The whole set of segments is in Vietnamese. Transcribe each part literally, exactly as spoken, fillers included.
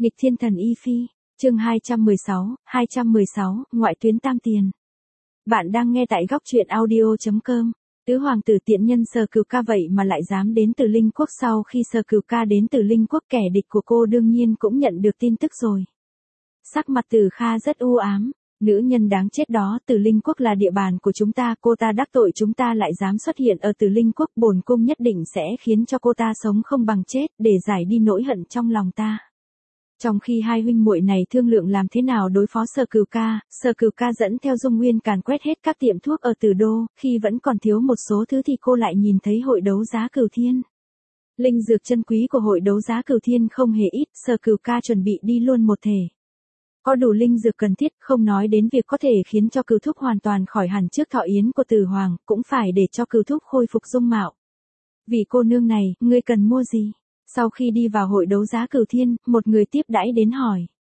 Nghịch thiên thần y phi, chương hai trăm mười sáu, hai trăm mười sáu, ngoại tuyến tam tiền. Bạn đang nghe tại góc truyện audio chấm com. Tứ hoàng tử tiện nhân Sở Cửu Ca vậy mà lại dám đến Từ Linh Quốc. Sau khi Sở Cửu Ca đến Từ Linh Quốc, kẻ địch của cô đương nhiên cũng nhận được tin tức rồi. Sắc mặt Từ Kha rất u ám. Nữ nhân đáng chết đó, Từ Linh Quốc là địa bàn của chúng ta, cô ta đắc tội chúng ta lại dám xuất hiện ở Từ Linh Quốc, bổn cung nhất định sẽ khiến cho cô ta sống không bằng chết, để giải đi nỗi hận trong lòng ta. Trong khi hai huynh muội này thương lượng làm thế nào đối phó Sở Cửu Ca, Sở Cửu Ca dẫn theo Dung Nguyên càn quét hết các tiệm thuốc ở Từ Đô, khi vẫn còn thiếu một số thứ thì cô lại nhìn thấy hội đấu giá Cửu Thiên. Linh dược chân quý của hội đấu giá Cửu Thiên không hề ít, Sở Cửu Ca chuẩn bị đi luôn một thể. Có đủ linh dược cần thiết, không nói đến việc có thể khiến cho Cửu Thúc hoàn toàn khỏi hẳn trước thọ yến của Tử Hoàng, cũng phải để cho Cửu Thúc khôi phục dung mạo. Vì cô nương này, ngươi cần mua gì? Sau khi đi vào hội đấu giá Cửu Thiên, một người tiếp đãi đến hỏi.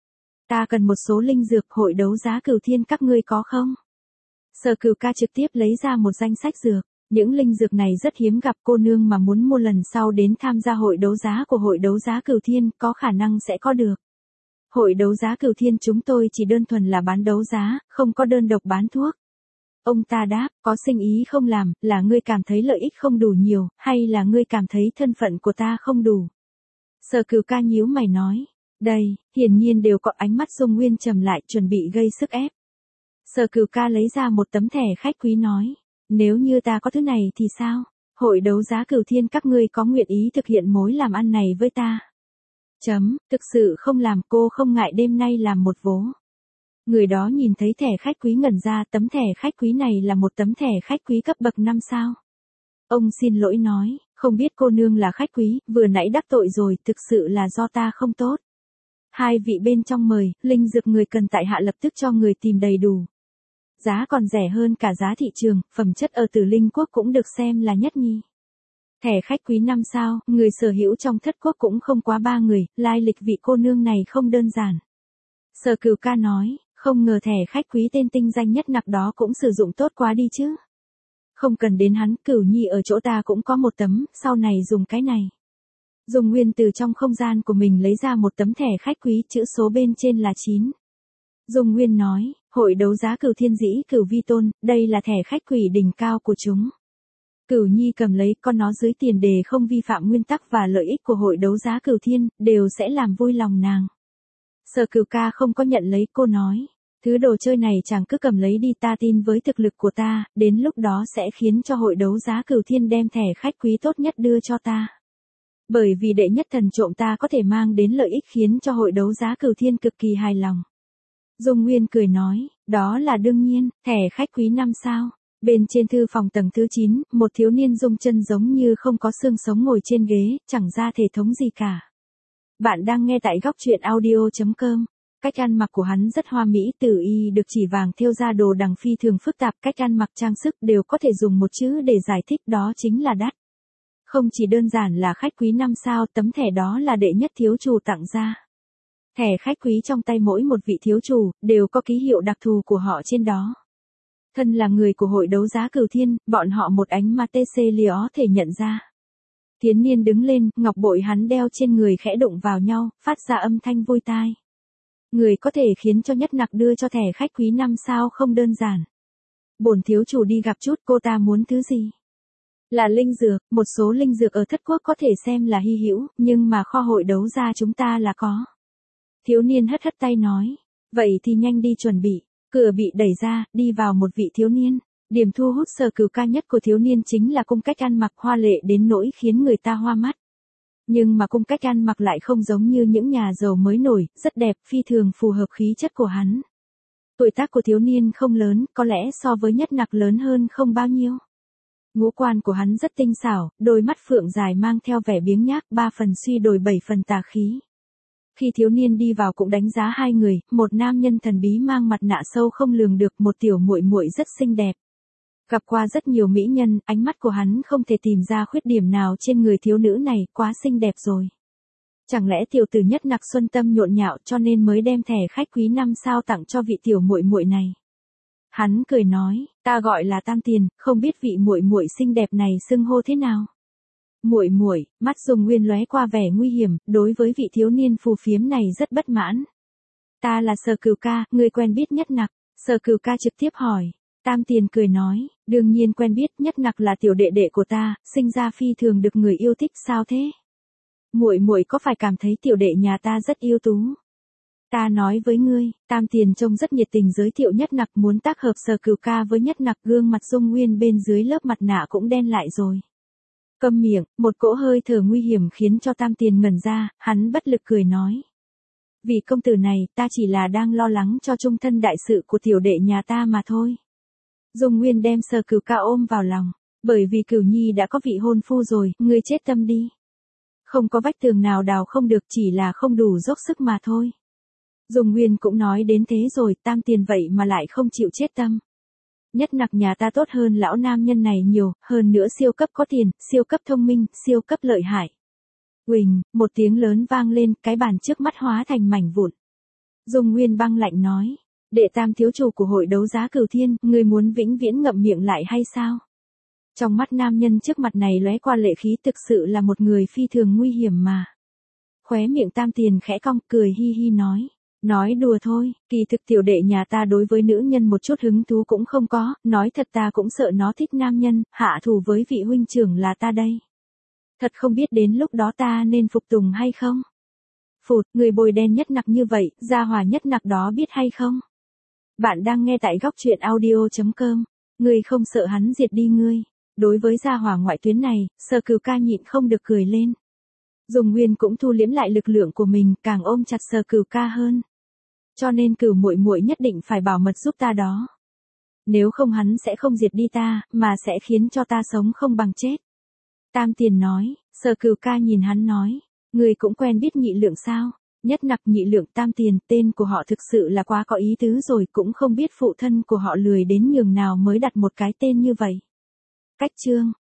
Ta cần một số linh dược, hội đấu giá Cửu Thiên các ngươi có không? Sở Cửu Ca trực tiếp lấy ra một danh sách dược. Những linh dược này rất hiếm gặp, cô nương mà muốn mua lần sau đến tham gia hội đấu giá của hội đấu giá Cửu Thiên, có khả năng sẽ có được. Hội đấu giá Cửu Thiên chúng tôi chỉ đơn thuần là bán đấu giá, không có đơn độc bán thuốc. Ông ta đáp, có sinh ý không làm, là ngươi cảm thấy lợi ích không đủ nhiều, hay là ngươi cảm thấy thân phận của ta không đủ? Sở Cửu Ca nhíu mày nói, đây, hiển nhiên đều có ánh mắt Dung Nguyên trầm lại, chuẩn bị gây sức ép. Sở Cửu Ca lấy ra một tấm thẻ khách quý nói, nếu như ta có thứ này thì sao? Hội đấu giá Cửu Thiên các ngươi có nguyện ý thực hiện mối làm ăn này với ta? Chấm, thực sự không làm, cô không ngại đêm nay làm một vố. Người đó nhìn thấy thẻ khách quý ngẩn ra, tấm thẻ khách quý này là một tấm thẻ khách quý cấp bậc năm sao. Ông xin lỗi nói, không biết cô nương là khách quý, vừa nãy đắc tội rồi, thực sự là do ta không tốt. Hai vị bên trong mời, linh dược người cần tại hạ lập tức cho người tìm đầy đủ. Giá còn rẻ hơn cả giá thị trường, phẩm chất ở Từ Linh Quốc cũng được xem là nhất nhì. Thẻ khách quý năm sao, người sở hữu trong thất quốc cũng không quá ba người, lai lịch vị cô nương này không đơn giản. Sở Cửu Ca nói, không ngờ thẻ khách quý tên tinh danh nhất nặc đó cũng sử dụng tốt quá đi chứ. Không cần đến hắn, Cửu Nhi ở chỗ ta cũng có một tấm, sau này dùng cái này. Dung Nguyên từ trong không gian của mình lấy ra một tấm thẻ khách quý, chữ số bên trên là chín. Dung Nguyên nói, hội đấu giá Cửu Thiên Dĩ Cửu Vi Tôn, đây là thẻ khách quỷ đỉnh cao của chúng. Cửu Nhi cầm lấy, con nó dưới tiền đề không vi phạm nguyên tắc và lợi ích của hội đấu giá Cửu Thiên, đều sẽ làm vui lòng nàng. Sở Cửu Ca không có nhận lấy, cô nói, thứ đồ chơi này chàng cứ cầm lấy đi, ta tin với thực lực của ta, đến lúc đó sẽ khiến cho hội đấu giá Cửu Thiên đem thẻ khách quý tốt nhất đưa cho ta. Bởi vì đệ nhất thần trộm ta có thể mang đến lợi ích khiến cho hội đấu giá Cửu Thiên cực kỳ hài lòng. Dung Nguyên cười nói, đó là đương nhiên, thẻ khách quý năm sao. Bên trên thư phòng tầng thứ chín, một thiếu niên dung chân giống như không có xương sống ngồi trên ghế, chẳng ra thể thống gì cả. Bạn đang nghe tại góc truyện audio chấm com. Cách ăn mặc của hắn rất hoa mỹ, tử y được chỉ vàng thêu ra đồ đằng phi thường phức tạp, cách ăn mặc trang sức đều có thể dùng một chữ để giải thích, đó chính là đắt. Không chỉ đơn giản là khách quý năm sao, tấm thẻ đó là đệ nhất thiếu chủ tặng ra. Thẻ khách quý trong tay mỗi một vị thiếu chủ, đều có ký hiệu đặc thù của họ trên đó. Thân là người của hội đấu giá Cửu Thiên, bọn họ một ánh mà tê xê lió thể nhận ra. Thiến niên đứng lên, ngọc bội hắn đeo trên người khẽ đụng vào nhau, phát ra âm thanh vui tai. Người có thể khiến cho nhất nặc đưa cho thẻ khách quý năm sao không đơn giản. Bổn thiếu chủ đi gặp chút, cô ta muốn thứ gì? Là linh dược, một số linh dược ở thất quốc có thể xem là hy hữu, nhưng mà kho hội đấu giá chúng ta là có. Thiếu niên hất hất tay nói, vậy thì nhanh đi chuẩn bị. Cửa bị đẩy ra, đi vào một vị thiếu niên. Điểm thu hút Sở Cửu Ca nhất của thiếu niên chính là cung cách ăn mặc hoa lệ đến nỗi khiến người ta hoa mắt. Nhưng mà cung cách ăn mặc lại không giống như những nhà giàu mới nổi, rất đẹp, phi thường phù hợp khí chất của hắn. Tuổi tác của thiếu niên không lớn, có lẽ so với nhất nặc lớn hơn không bao nhiêu. Ngũ quan của hắn rất tinh xảo, đôi mắt phượng dài mang theo vẻ biếng nhác, ba phần suy đồi bảy phần tà khí. Khi thiếu niên đi vào cũng đánh giá hai người, một nam nhân thần bí mang mặt nạ sâu không lường được, một tiểu muội muội rất xinh đẹp. Gặp qua rất nhiều mỹ nhân, ánh mắt của hắn không thể tìm ra khuyết điểm nào trên người thiếu nữ này, quá xinh đẹp rồi. Chẳng lẽ tiểu tử nhất nặc xuân tâm nhộn nhạo cho nên mới đem thẻ khách quý năm sao tặng cho vị tiểu muội muội này. Hắn cười nói, ta gọi là Tam Tiền, không biết vị muội muội xinh đẹp này xưng hô thế nào. Muội muội, mắt Dung Nguyên lóe qua vẻ nguy hiểm, đối với vị thiếu niên phù phiếm này rất bất mãn. Ta là Sở Cửu ca, ngươi quen biết Nhất Nặc. Sở Cửu ca trực tiếp hỏi. Tam Tiền cười nói, đương nhiên quen biết, Nhất Nặc là tiểu đệ đệ của ta, sinh ra phi thường được người yêu thích, sao thế? Muội muội có phải cảm thấy tiểu đệ nhà ta rất ưu tú? Ta nói với ngươi, Tam Tiền trông rất nhiệt tình giới thiệu Nhất Nặc, muốn tác hợp Sở Cửu ca với Nhất Nặc, gương mặt Dung Nguyên bên dưới lớp mặt nạ cũng đen lại rồi. Câm miệng, một cỗ hơi thở nguy hiểm khiến cho Tam Tiền ngẩn ra, hắn bất lực cười nói. Vì công tử này, ta chỉ là đang lo lắng cho chung thân đại sự của tiểu đệ nhà ta mà thôi. Dung Nguyên đem Sở Cửu ca ôm vào lòng, bởi vì Cửu Nhi đã có vị hôn phu rồi, ngươi chết tâm đi. Không có vách tường nào đào không được, chỉ là không đủ dốc sức mà thôi. Dung Nguyên cũng nói đến thế rồi, Tam Tiền vậy mà lại không chịu chết tâm. Nhất Nặc nhà ta tốt hơn lão nam nhân này nhiều, hơn nữa siêu cấp có tiền, siêu cấp thông minh, siêu cấp lợi hại. Uỳnh, một tiếng lớn vang lên, cái bàn trước mắt hóa thành mảnh vụn. Dung Nguyên băng lạnh nói, đệ Tam thiếu chủ của hội đấu giá Cửu Thiên, ngươi muốn vĩnh viễn ngậm miệng lại hay sao? Trong mắt nam nhân trước mặt này lóe qua lệ khí, thực sự là một người phi thường nguy hiểm mà. Khóe miệng Tam Tiền khẽ cong, cười hi hi nói. Nói đùa thôi, kỳ thực tiểu đệ nhà ta đối với nữ nhân một chút hứng thú cũng không có, nói thật ta cũng sợ nó thích nam nhân, hạ thủ với vị huynh trưởng là ta đây. Thật không biết đến lúc đó ta nên phục tùng hay không? Phụt, người bôi đen Nhất Nặc như vậy, gia hỏa Nhất Nặc đó biết hay không? Bạn đang nghe tại góc truyện audio chấm com, ngươi không sợ hắn diệt đi ngươi. Đối với gia hỏa ngoại tuyến này, Sở Cửu ca nhịn không được cười lên. Dung Nguyên cũng thu liếm lại lực lượng của mình, càng ôm chặt Sở Cửu ca hơn. Cho nên Cửu muội muội nhất định phải bảo mật giúp ta đó. Nếu không hắn sẽ không diệt đi ta, mà sẽ khiến cho ta sống không bằng chết. Tam Tiền nói, Sở Cửu ca nhìn hắn nói, người cũng quen biết Nhị Lượng sao? Nhất Nặc Nhị Lượng Tam Tiền, tên của họ thực sự là quá có ý tứ rồi, cũng không biết phụ thân của họ lười đến nhường nào mới đặt một cái tên như vậy. Cách chương